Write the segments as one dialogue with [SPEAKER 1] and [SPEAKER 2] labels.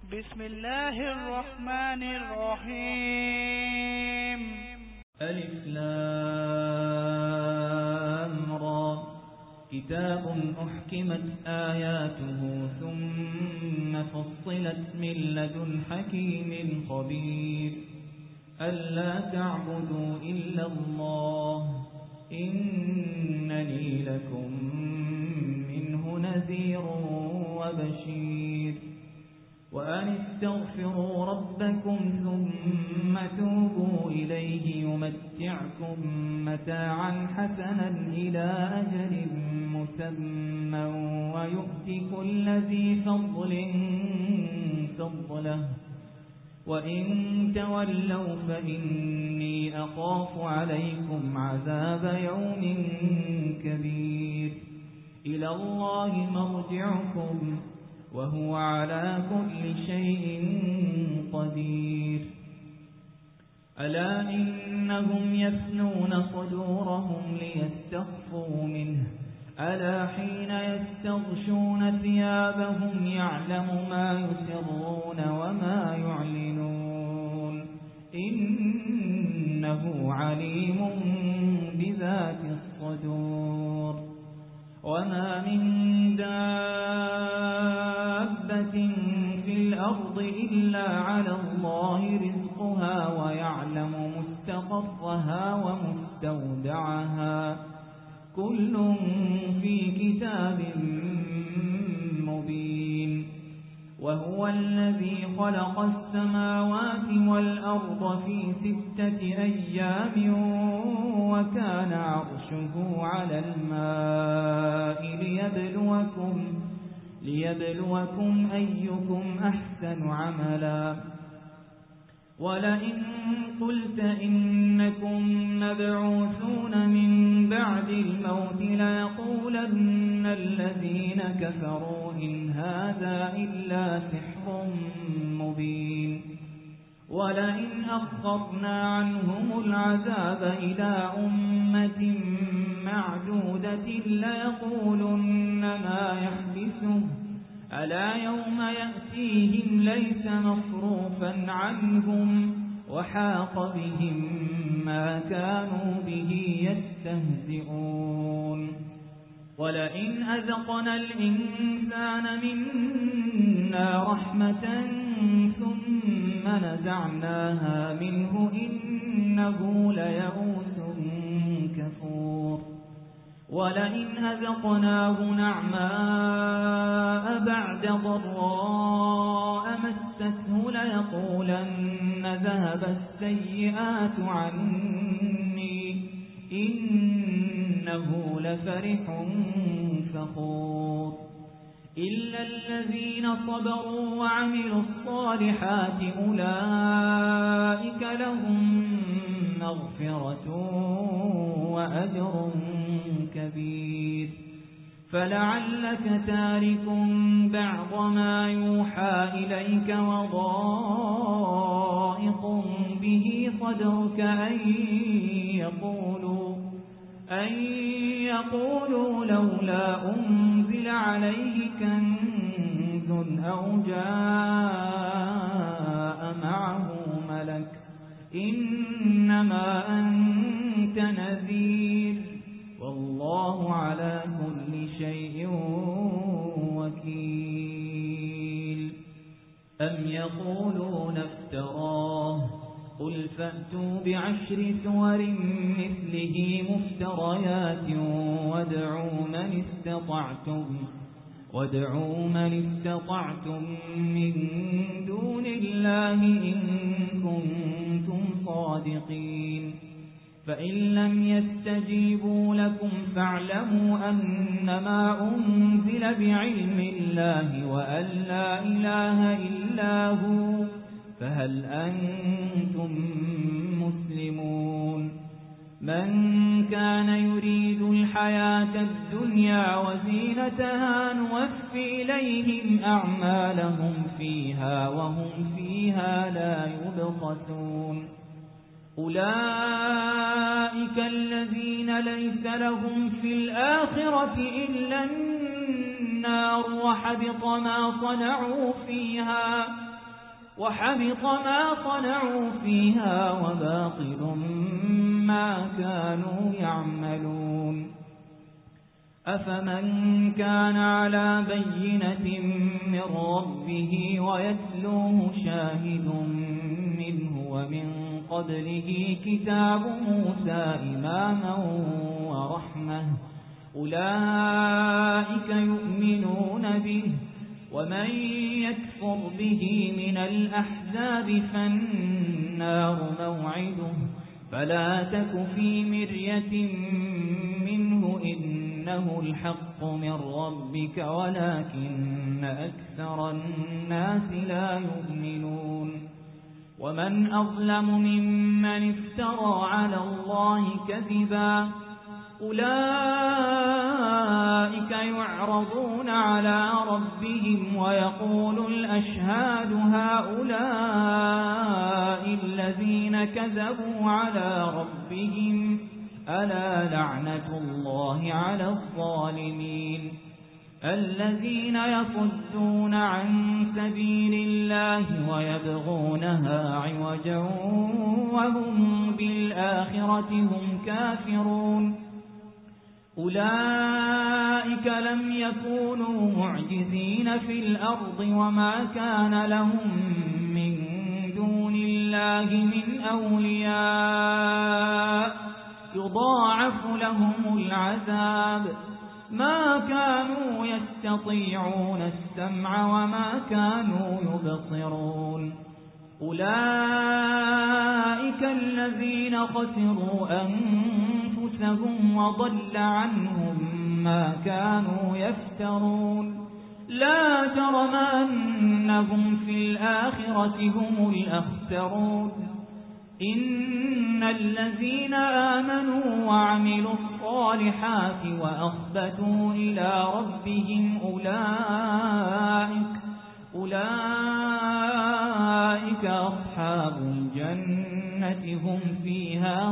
[SPEAKER 1] بسم الله الرحمن الرحيم.
[SPEAKER 2] ألف لام را. كتاب أحكمت آياته ثم فصلت من لدن حكيم خبير. ألا تعبدوا إلا الله إنني لكم منه نذير وبشير. وأن استغفروا ربكم ثم توبوا إليه يمتعكم متاعا حسنا إلى أجل مسمى ويؤتي كل ذي فضل فضله. وإن تولوا فإني أخاف عليكم عذاب يوم كبير. إلى الله مرجعكم وهو على كل شيء قدير. ألا إنهم يثنون صدورهم ليستخفوا منه. ألا حين يستغشون ثيابهم يعلم ما يسرون وما يعلنون إنه عليم بذات الصدور. وما من دابة في الأرض إلا على الله رزقها ويعلم مستقرها ومستودعها كل في كتاب مبين. وهو الذي خلق السماوات والأرض في 6 أيام وكان عرشه على الماء ليبلوكم أيكم أحسن عملا. ولئن قلت إنكم مبعوثون من بعد الموت ليقولن الذين كفروا إن هذا إلا سحر مبين. ولئن أخرنا عنهم العذاب إلى أمة معدودة ليقولن ما يحدثه. ألا يوم يأتيهم ليس مصروفا عنهم وحاق بهم ما كانوا به يستهزئون. ولئن أذقنا الإنسان منا رحمة ثم نزعناها منه إنه ليئوس كفور. ولئن أذقناه نعماء بعد ضراء مسته ليقولن ذهب السيئات عني إنه لفرح فخور. إلا الذين صبروا وعملوا الصالحات أولئك لهم مغفرة وأجر كبير. فلعلك تارك بعض ما يوحى إليك وضائق به صدرك أن يقولوا لولا أنزل عليه كنز أو جاء معه ملك إنما أنت نذير والله على كل شيء وكيل. أم يقولون افتراه قل فأتوا ب10 سور مثله مفتريات وادعوا من استطعتم من دون الله إن كنتم صادقين. فإن لم يستجيبوا لكم فاعلموا أنما أنزل بعلم الله وأن لا إله إلا هو فهل أنتم مسلمون. من كان يريد الحياة الدنيا وزينتها نوفي إليهم أعمالهم فيها وهم فيها لا يبخسون. أولئك الذين ليس لهم في الآخرة إلا النار وحبط ما صنعوا فيها وحبط ما صنعوا فيها وباطل ما كانوا يعملون أفمن كان على بينة من ربه ويتلوه شاهد منه ومن قبله كتاب موسى إماما ورحمة أولئك يؤمنون به ومن يكفر به من الأحزاب فالنار موعده فلا تك في مرية منه إنه الحق من ربك ولكن أكثر الناس لا يؤمنون ومن أظلم ممن افترى على الله كذبا أولئك يعرضون على ربهم ويقول الأشهاد هؤلاء الذين كذبوا على ربهم ألا لعنة الله على الظالمين الذين يصدون عن سبيل الله ويبغونها عوجا وهم بالآخرة هم كافرون أولئك لم يكونوا معجزين في الأرض وما كان لهم من دون الله من أولياء يضاعف لهم العذاب ما كانوا يستطيعون السمع وما كانوا يبصرون أولئك الذين خسروا أنفسهم وضل عنهم ما كانوا يفترون لا جرم أنهم في الآخرة هم الأخسرون إن الذين آمنوا وعملوا الصالحات وأخبتوا إلى ربهم أولئك أصحاب الجنة هم فيها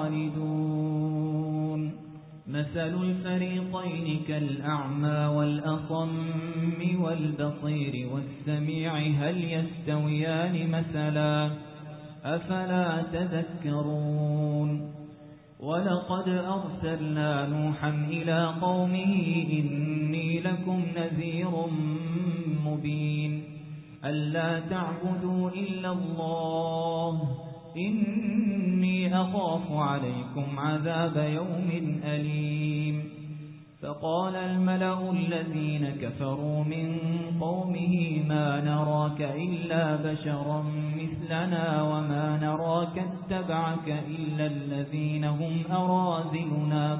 [SPEAKER 2] خالدون مثل الفريقين كالأعمى والأصم والبصير والسميع هل يستويان مثلا أفلا تذكرون ولقد أرسلنا نوحا إلى قومه إني لكم نذير مبين ألا تعبدوا إلا الله إني أخاف عليكم عذاب يوم أليم فقال الملأ الذين كفروا من قومه ما نراك إلا بشرا مثلنا وما نراك اتبعك إلا الذين هم أراذلنا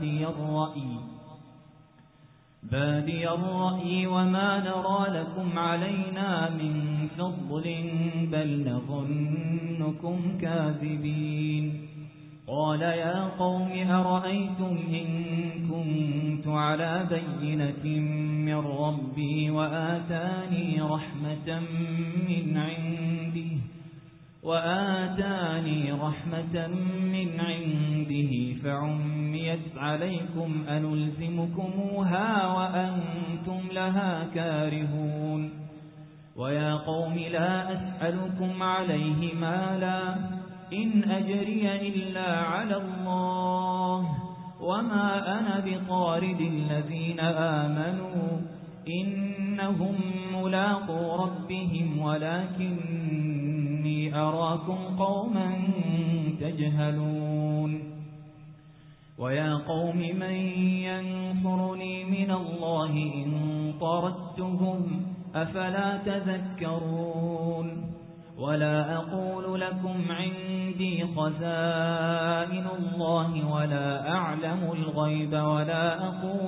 [SPEAKER 2] بادي الرأي وما نرى لكم علينا من فضل بل نظنكم كاذبين قال يا قوم أرأيتم إن كنت على بينة من ربي وآتاني رحمة من عنده فعميت عليكم أنلزمكموها وأنتم لها كارهون ويا قوم لا أسألكم عليه مالا إن أجري إلا على الله وما أنا بطارد الذين آمنوا إنهم ملاقو ربهم ولكني أراكم قوما تجهلون ويا قوم من ينصرني من الله إن طردتهم أفلا تذكرون ولا أقول لكم عندي خزائن الله ولا أعلم الغيب ولا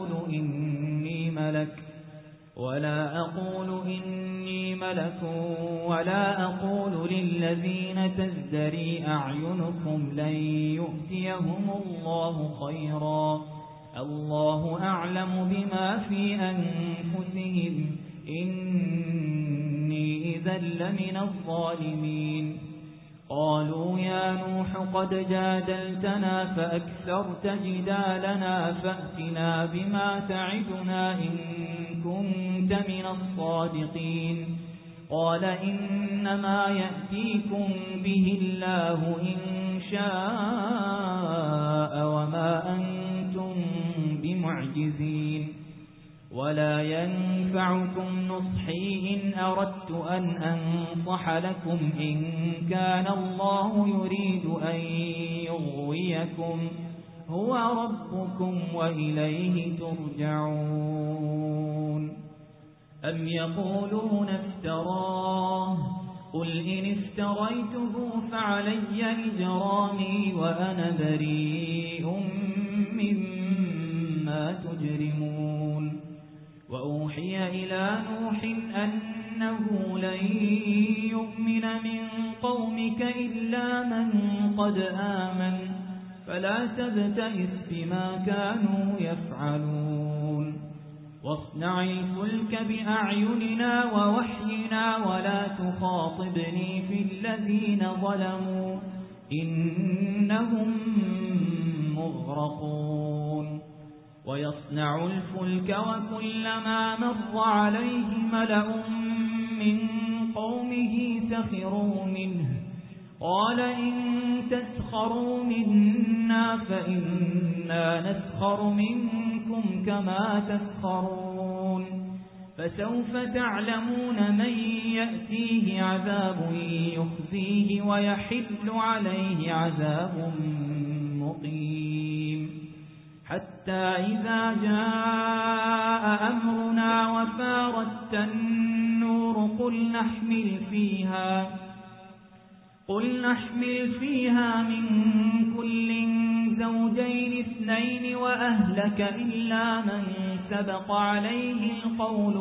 [SPEAKER 2] أقول إني ملك ولا أقول للذين تزدري أعينكم لن يؤتيهم الله خيرا الله أعلم بما في أنفسهم إني إذا لمن الظالمين قالوا يا نوح قد جادلتنا فأكثرت جدالنا فأتنا بما تعدنا إن كنت من الصادقين قال إنما يأتيكم به الله إن شاء وما أنتم بمعجزين ولا ينفعكم نصحي إن أردت أن أنصح لكم إن كان الله يريد أن يغويكم هو ربكم وإليه ترجعون أم يقولون افتراه قل إن افتريته فعلي إجرامي وأنا بريء مما تجرمون وأوحي إلى نوح أنه لن يؤمن من قومك إلا من قد آمن فلا تبتئس بما كانوا يفعلون واصنع الفلك بأعيننا ووحينا ولا تخاطبني في الذين ظلموا إنهم مغرقون ويصنع الفلك وكلما مر عليه ملأ من قومه سخروا منه قال إن تسخروا منا فإنا نسخر منكم كما تسخرون فسوف تعلمون من يأتيه عذاب يخزيه ويحل عليه عذاب مقيم حتى إذا جاء أمرنا وفارت النور قل نحمل فيها من كل زوجين اثنين وأهلك إلا من سبق عليه القول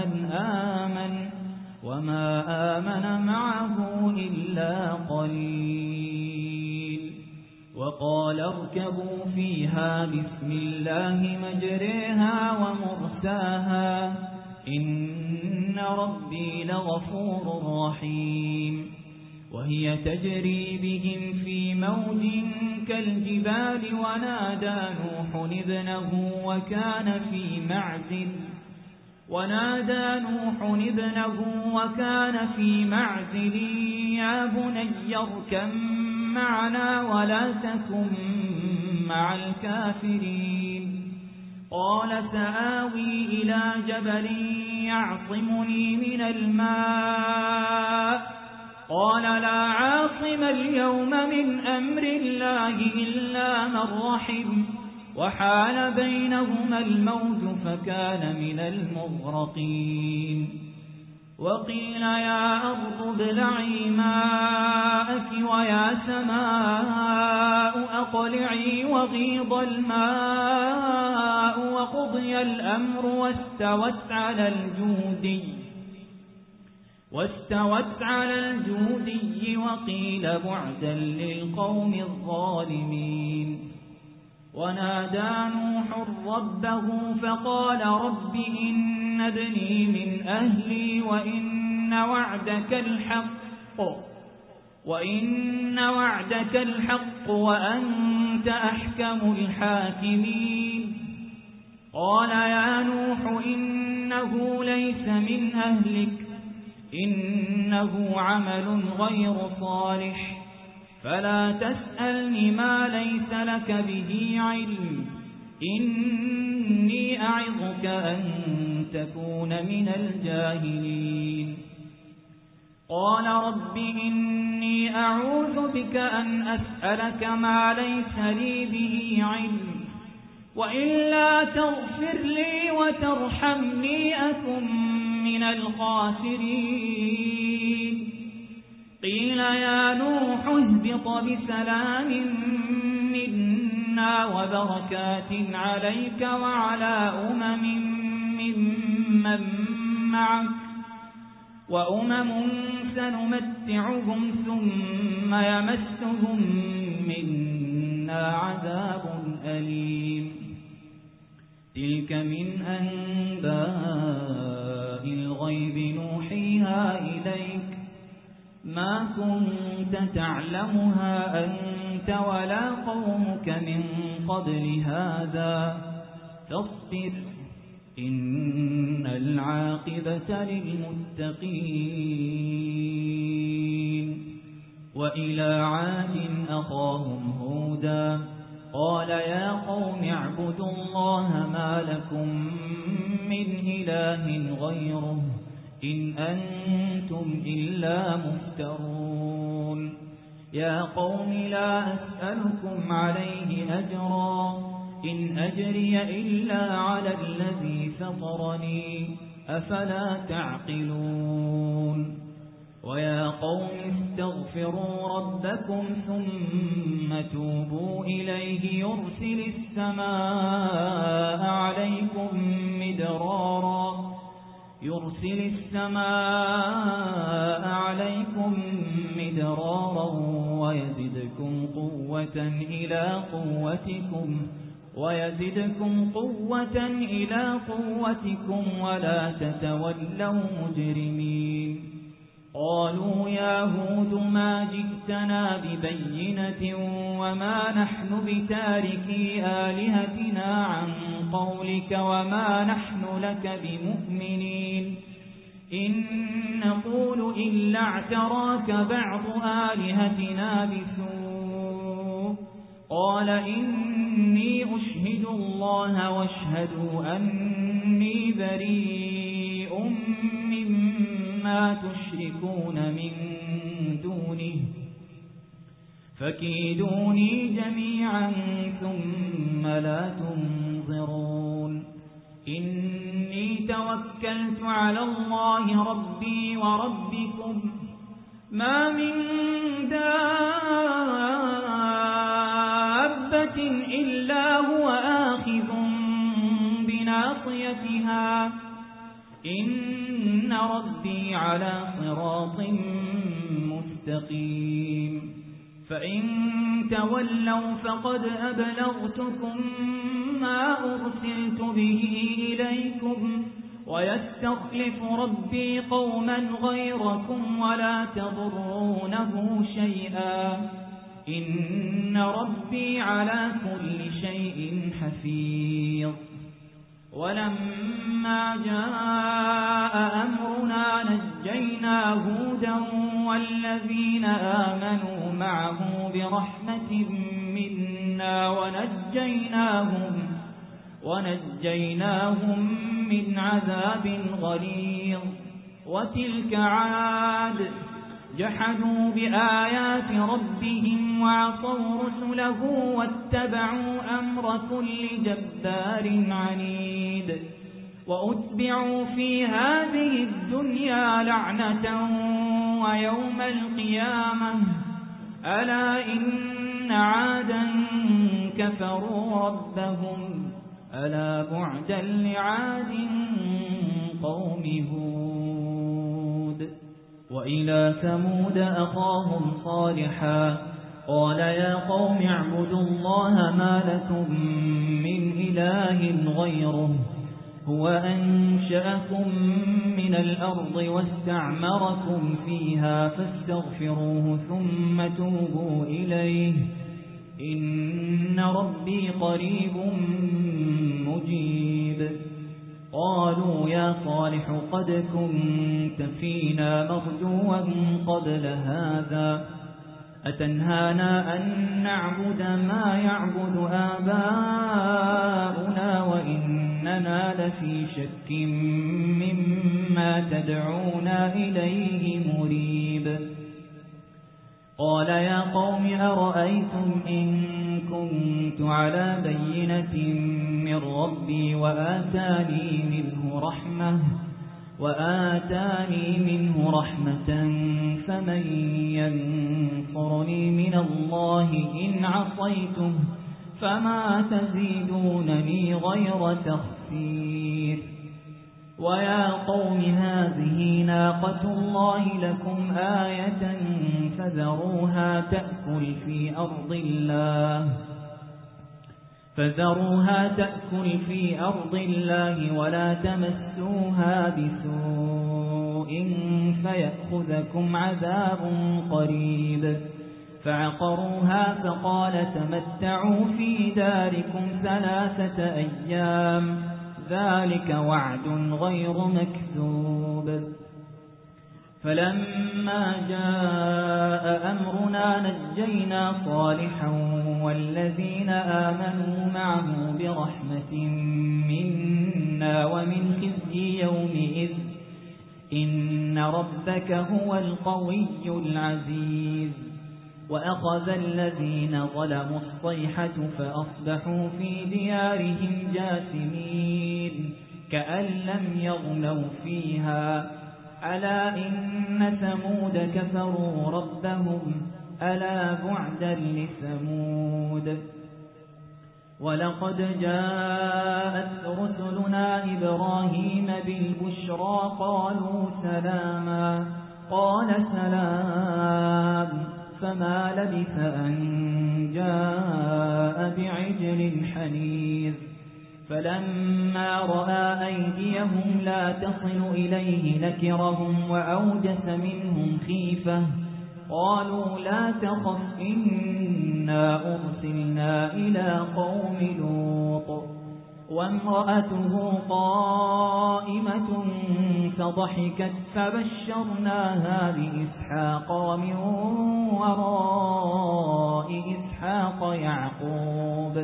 [SPEAKER 2] وما آمن معه إلا قليل وقال اركبوا فيها بسم الله مجريها ومرساها إن ربي لغفور رحيم وهي تجري بهم في موج كالجبال ونادى نوح ابنه وكان في معزل يا بني اركب معنا ولا تكن مع الكافرين قال سآوي إلى جبل يعصمني من الماء قال لا عاصم اليوم من أمر الله إلا من رحم وحال بينهما الموج فكان من المغرقين وقيل يا أرض ابلعي ماءك ويا سماء أقلعي وغيض الماء وقضي الأمر واستوت على الجودي وقيل بعدا للقوم الظالمين ونادى نوح ربه فقال رب إن ابني من أهلي وإن وعدك الحق وأنت أحكم الحاكمين قال يا نوح إنه ليس من أهلك إنه عمل غير صالح فلا تسألني ما ليس لك به علم إني أعظك أن تكون من الجاهلين قال رب إني أعوذ بك أن أسألك ما ليس لي به علم وإلا تغفر لي وترحمني أكن من الخاسرين قيل يا نوح اهبط بسلام منا وبركات عليك وعلى ممن معك وأمم سنمتعهم ثم يمسهم منا عذاب أليم تلك من أنباء الغيب نوحيها إليك ما كنت تعلمها أنت ولا قومك من قبل هذا فاصبر إن العاقبة للمتقين. وإلى عاد أخاهم هودا قال يا قوم اعبدوا الله ما لكم من إله غيره إن أنتم إلا مفترون. يا قوم لا أسألكم عليه أجرا إن أجري إلا على الذي فطرني أفلا تعقلون. ويا قوم استغفروا ربكم ثم توبوا إليه يرسل السماء عليكم مدرارا ويزدكم قوة إلى قوتكم ولا تتولوا مجرمين. قالوا يا هود ما جئتنا ببينة وما نحن بتاركي آلهتنا عن قولك وما نحن لك بمؤمنين إن نقول إلا اعتراك بعض آلهتنا بسوء. قال إني أشهد الله واشهدوا أني بريء مما تشركون من دونه فكيدوني جميعا ثم لا تنظرون. إني توكلت على الله ربي وربكم ما من دابة إلا هو آخذ بناصيتها إن ربي على صراط مستقيم. فإن تولوا فقد أبلغتكم ما أرسلت به إليكم ويستخلف ربي قوما غيركم ولا تضرونه شيئا إن ربي على كل شيء حفيظ. ولما جاء أمرنا نجينا هودا والذين آمنوا معه برحمة منا ونجيناهم من عذاب غليظ. وتلك عاد جحدوا بآيات ربهم وعصوا رسله واتبعوا أمر كل جبار عنيد. وأتبعوا في هذه الدنيا لعنة ويوم القيامة ألا إن عادا كفروا ربهم ألا بعدا لعاد قوم هود. وإلى ثمود أخاهم صالحا قال يا قوم اعبدوا الله ما لكم من إله غيره هو أنشأكم من الأرض واستعمركم فيها فاستغفروه ثم توبوا إليه إن ربي قريب مجيب. قالوا يا صالح قد كنت فينا مرجوا قبل هذا أتنهانا أن نعبد ما يعبد آباؤنا وإننا لفي شك مما تدعونا إليه مريب. قال يا قوم أرأيتم إن كنت على بينة من ربي وآتاني منه رحمة فمن ينصرني من الله إن عصيته فما تزيدونني غير تخسير. ويا قوم هذه ناقة الله لكم آية فذروها تأكل في أرض الله ولا تمسوها بسوء فيأخذكم عذاب قريب. فعقروها فقال تمتعوا في داركم 3 أيام ذلك وعد غير مكذوب فلما جاء أمرنا نجينا صالحا والذين آمنوا معه برحمة منا ومن خزي يومئذ إن ربك هو القوي العزيز وأخذ الذين ظلموا الصيحة فأصبحوا في ديارهم جاثمين كأن لم يغنوا فيها ألا إن ثمود كفروا ربهم ألا بعدا لثمود ولقد جاءت رسلنا إبراهيم بالبشرى قالوا سلاما قال سلام فما لبث أن جاء بعجل حنيذ فلما رأى أيديهم لا تصل إليه نكرهم وأوجس منهم خيفة قالوا لا تخف إنا أرسلنا إلى قوم لوط وامرأته قائمة فضحكت فبشرناها بإسحاق ومن وراء إسحاق يعقوب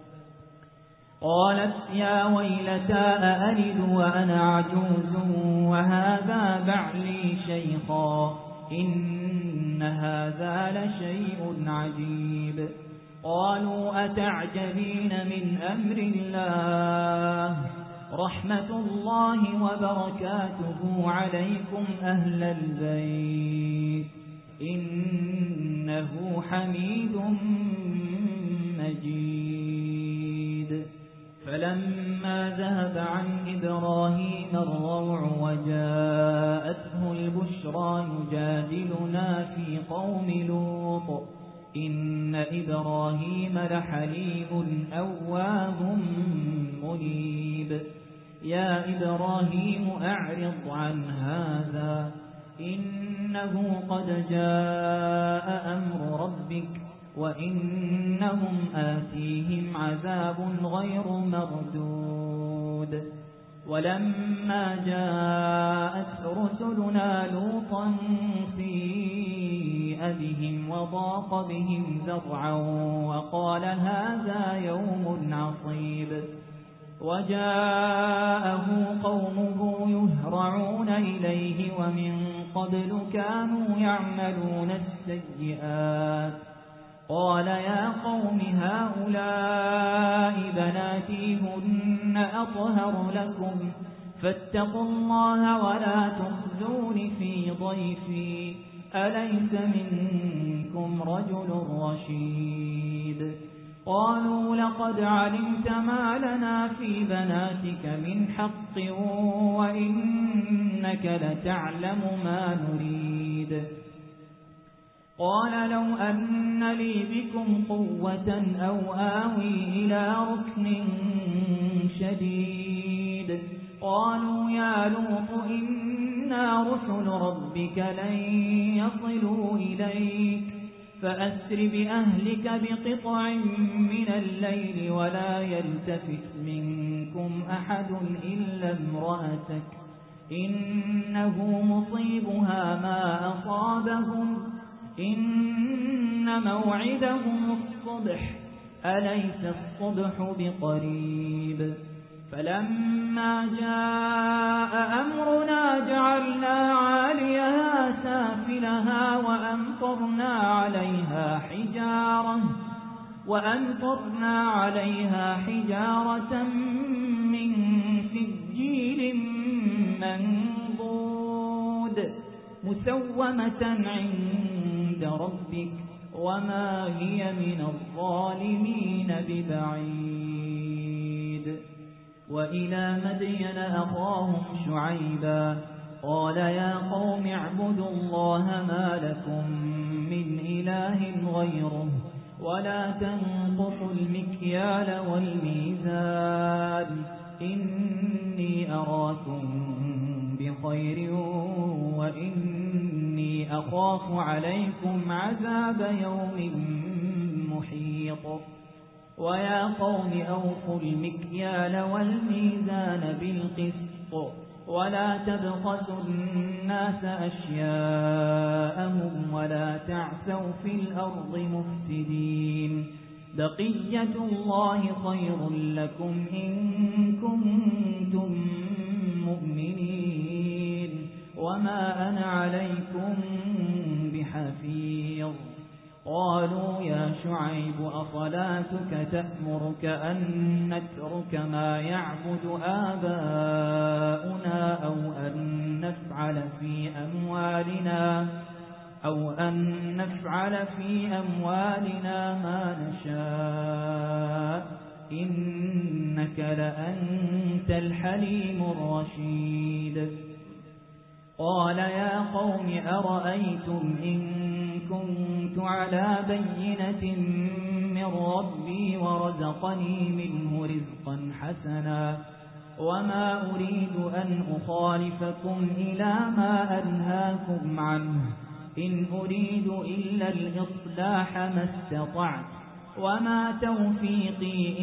[SPEAKER 2] قالت يا ويلتى أألد وأنا عجوز وهذا بعلي شيخا إن هذا لشيء عجيب قالوا أتعجبين من أمر الله رحمة الله وبركاته عليكم أهل البيت إنه حميد مجيد فلما ذهب عن إبراهيم الروع وجاءته البشرى يجادلنا في قوم لوط إن إبراهيم لحليم أواه منيب يا إبراهيم أعرض عن هذا إنه قد جاء أمر ربك وإنهم آتيهم عذاب غير مردود ولما جاءت رسلنا لوطا سيء بهم وضاق بهم ذرعا وقال هذا يوم عصيب وجاءه قومه يهرعون إليه ومن قبل كانوا يعملون السيئات قال يا قوم هؤلاء بناتي هن أطهر لكم فاتقوا الله ولا تخزون في ضيفي أليس منكم رجل رشيد قالوا لقد علمت ما لنا في بناتك من حق وإنك لتعلم ما نريد قال لو أن لي بكم قوة أو آوي إلى ركن شديد قالوا يا لوط إنا رسل ربك لن يصلوا إليك فأسر بأهلك بقطع من الليل ولا يلتفت منكم أحد إلا امرأتك إنه مصيبها ما أصابهم إن موعدهم الصبح أليس الصبح بقريب فلما جاء أمرنا جعلنا عاليها سافلها وأمطرنا عليها حجارة من سجيل منضود مسومة عند ربك وما هي من الظالمين ببعيد وإلى مدين أخاهم شعيبا قال يا قوم اعبدوا الله ما لكم من إله غيره ولا تنقصوا المكيال والميزان إني أراكم بخير وإني أخاف عليكم عذاب يوم محيط ويا قوم أوفوا المكيال والميزان بالقسط ولا تبخسوا الناس أشياءهم ولا تعثوا في الأرض مفسدين بقية الله خير لكم إن كنتم مؤمنين وما أنا عليكم بحفيظ قالوا يا شعيب أصلاتك تأمرك أن نترك ما يعبد آباؤنا أو أن نفعل في أموالنا ما نشاء إنك لأنت الحليم الرشيد قال يا قوم أرأيتم إن كنت على بينة من ربي ورزقني منه رزقا حسنا وما أريد أن أخالفكم إلى ما أنهاكم عنه إن أريد إلا الإصلاح ما استطعت وما توفيقي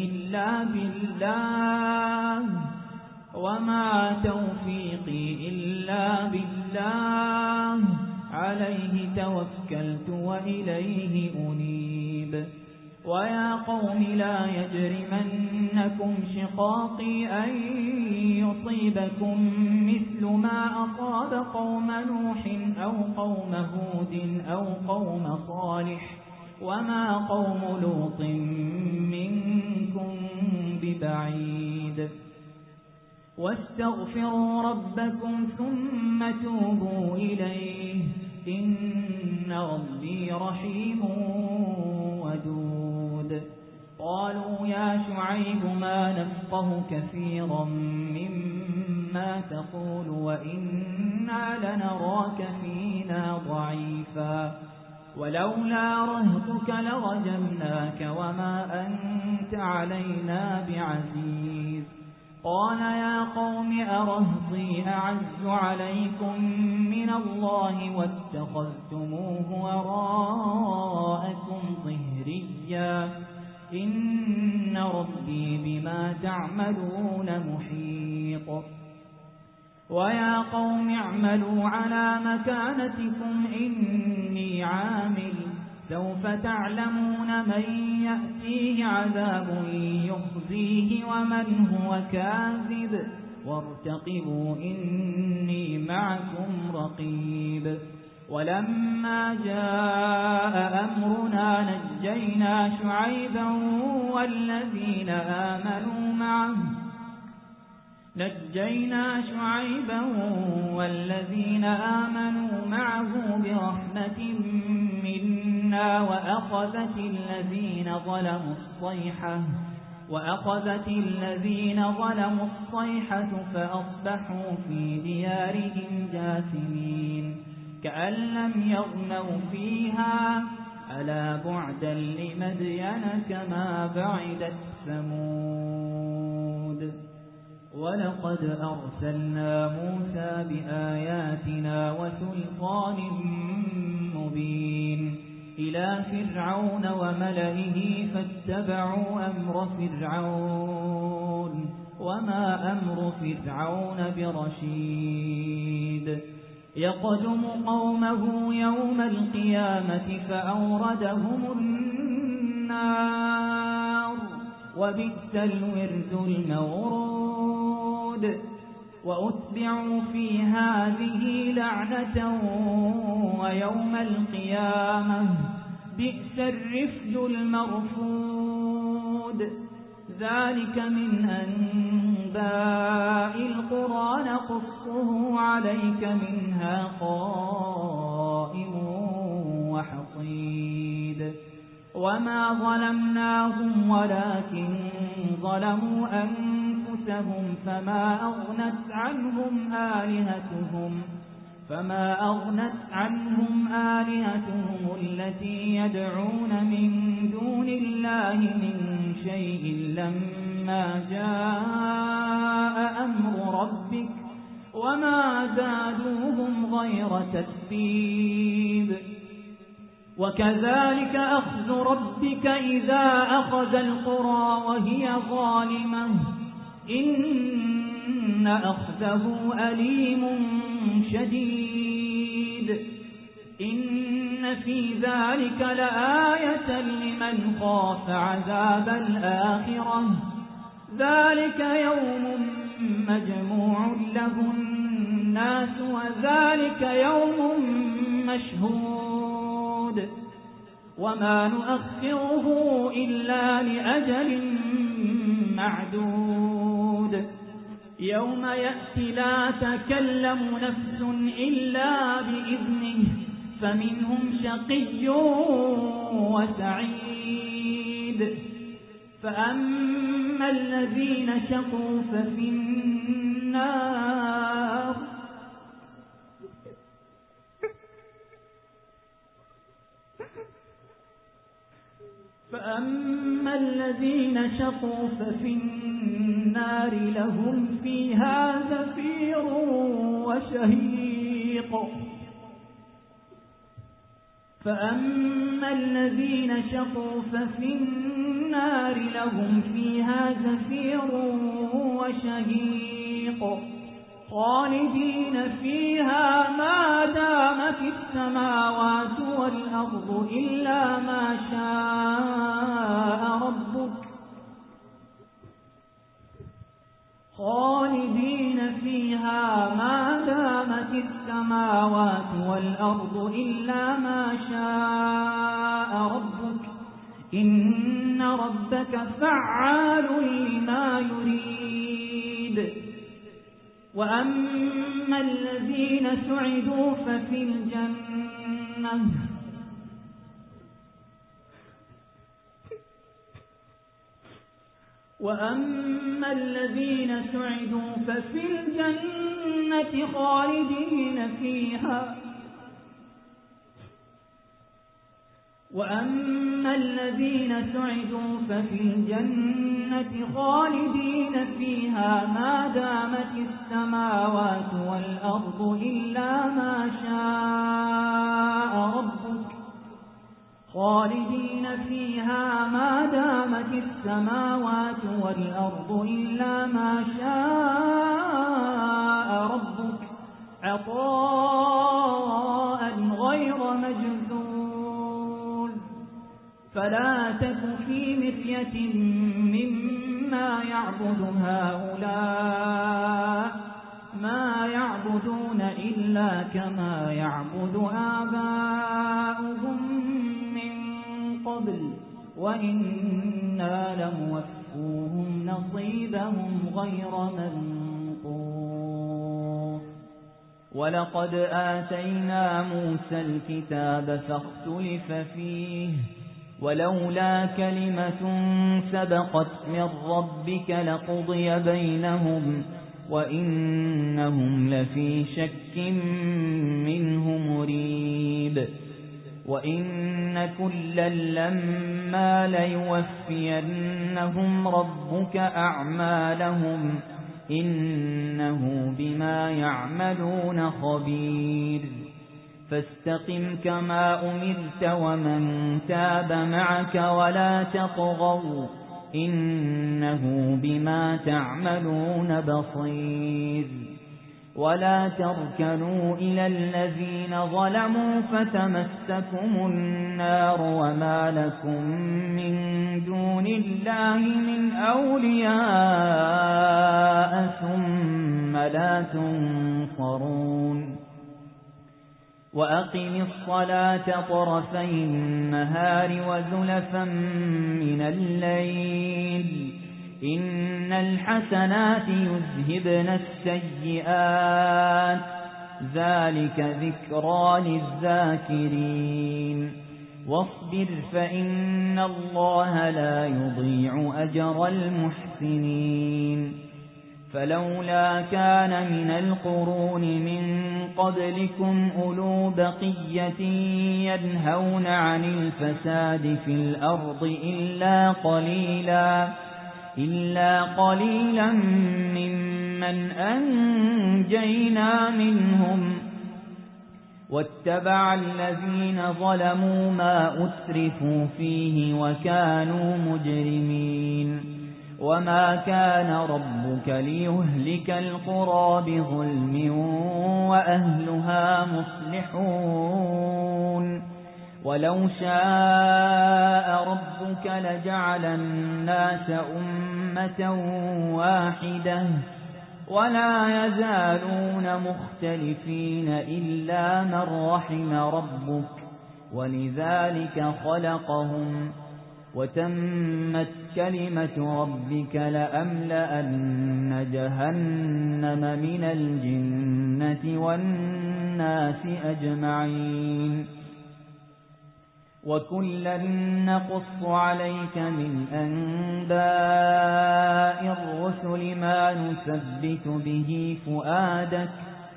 [SPEAKER 2] إلا بالله عليه توكلت وإليه أنيب ويا قوم لا يجرمنكم شقاقي أن يصيبكم مثل ما أصاب قوم نوح أو قوم هود أو قوم صالح وما قوم لوط منكم ببعيد واستغفروا ربكم ثم توبوا إليه إن ربي رحيم ودود قالوا يا شعيب ما نفقه كثيرا مما تقول وإنا لنراك فينا ضعيفا ولولا رهتك لرجمناك وما أنت علينا بعزيز قال يا قوم أرهطي أعز عليكم من الله واتخذتموه وراءكم ظهريا إن ربي بما تعملون محيط ويا قوم اعملوا على مكانتكم إني عامل سوف تعلمون من يأتيه عذاب يخزيه ومن هو كاذب وارتقبوا إني معكم رقيب ولما جاء أمرنا نجينا شعيبا والذين آمنوا معه برحمة منا وأخذت الذين ظلموا الصيحة فأصبحوا في ديارهم جاثمين كأن لم يغنوا فيها ألا بعدا لمدين كما بعدت ثمود ولقد أرسلنا موسى بآياتنا وسلطان مبين إلى فرعون وملئه فاتبعوا أمر فرعون وما أمر فرعون برشيد يقدم قومه يوم القيامة فأوردهم النار وبئس الورد المورود وأتبعوا في هذه لعنة ويوم القيامة بئس الرفد المرفود ذلك من أنباء القرى نقصه عليك منها قائم وحصيد وما ظلمناهم ولكن ظلموا أنفسهم فما أغنت عنهم آلهتهم التي يدعون من دون الله من شيء لما جاء أمر ربك وما زادوهم غير تتبيب وكذلك أخذ ربك إذا أخذ القرى وهي ظالمة إن أخذه أليم شديد إن في ذلك لآية لمن خاف عذاب الآخرة ذلك يوم مجموع له الناس وذلك يوم مشهود وما نؤخره إلا لأجل معدود يوم يأتي لا تكلم نفس إلا بإذنه فمنهم شقي وسعيد فأما الذين شقوا ففي النار لهم فيها زفير وشهيق فأما الذين شقوا ففي النار لهم فيها زفير وشهيق خالدين فيها ما دامت السماوات والأرض إلا ما شاء ربك خالدين فيها ما دامت السماوات والأرض إلا ما شاء ربك إن ربك فعال لما يريد وأما الذين سعدوا ففي الجنة خالدين فيها وأما الذين سعدوا ففي الجنة خالدين فيها ما دامت السماوات والأرض إلا ما شاء ربك خالدين فيها ما دامت السماوات والأرض إلا ما شاء ربك عطاء غير مجذور فلا تك في مرية مما يعبد هؤلاء ما يعبدون إلا كما يعبد آباؤهم من قبل وإنا لموفوهم نصيبهم غير منقوص ولقد آتينا موسى الكتاب فاختلف فيه ولولا كلمة سبقت من ربك لقضي بينهم وإنهم لفي شك منه مريب وإن كلا لما ليوفينهم ربك أعمالهم إنه بما يعملون خبير فاستقم كما أمرت ومن تاب معك ولا تطغوا إنه بما تعملون بصير ولا تركنوا إلى الذين ظلموا فتمسكم النار وما لكم من دون الله من أولياء ثم لا تنصرون وأقم الصلاة طرفي النهار وزلفا من الليل إن الحسنات يذهبن السيئات ذلك ذكرى للذاكرين واصبر فإن الله لا يضيع أجر المحسنين فلولا كان من القرون من قبلكم أولو بقية ينهون عن الفساد في الأرض إلا قليلا ممن أنجينا منهم واتبع الذين ظلموا ما أسرفوا فيه وكانوا مجرمين وما كان ربك ليهلك القرى بظلم وأهلها مصلحون ولو شاء ربك لجعل الناس أمة واحدة ولا يزالون مختلفين إلا من رحم ربك ولذلك خلقهم وتمت كلمة ربك لأملأن جهنم من الجنة والناس أجمعين وكلا نقص عليك من أنباء الرسل ما نثبت به فؤادك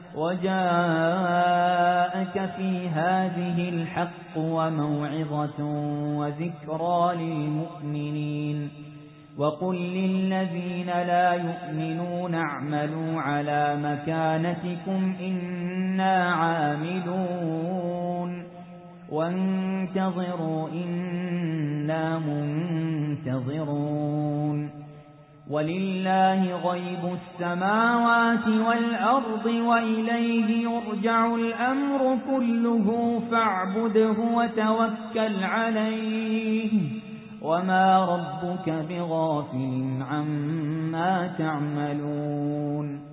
[SPEAKER 2] وجاءك في هذه الحق وموعظة وذكرى للمؤمنين وقل للذين لا يؤمنون اعملوا على مكانتكم إنا عاملون وانتظروا إنا منتظرون ولله غيب السماوات والأرض وإليه يرجع الأمر كله فاعبده وتوكل عليه وما ربك بغافل عما تعملون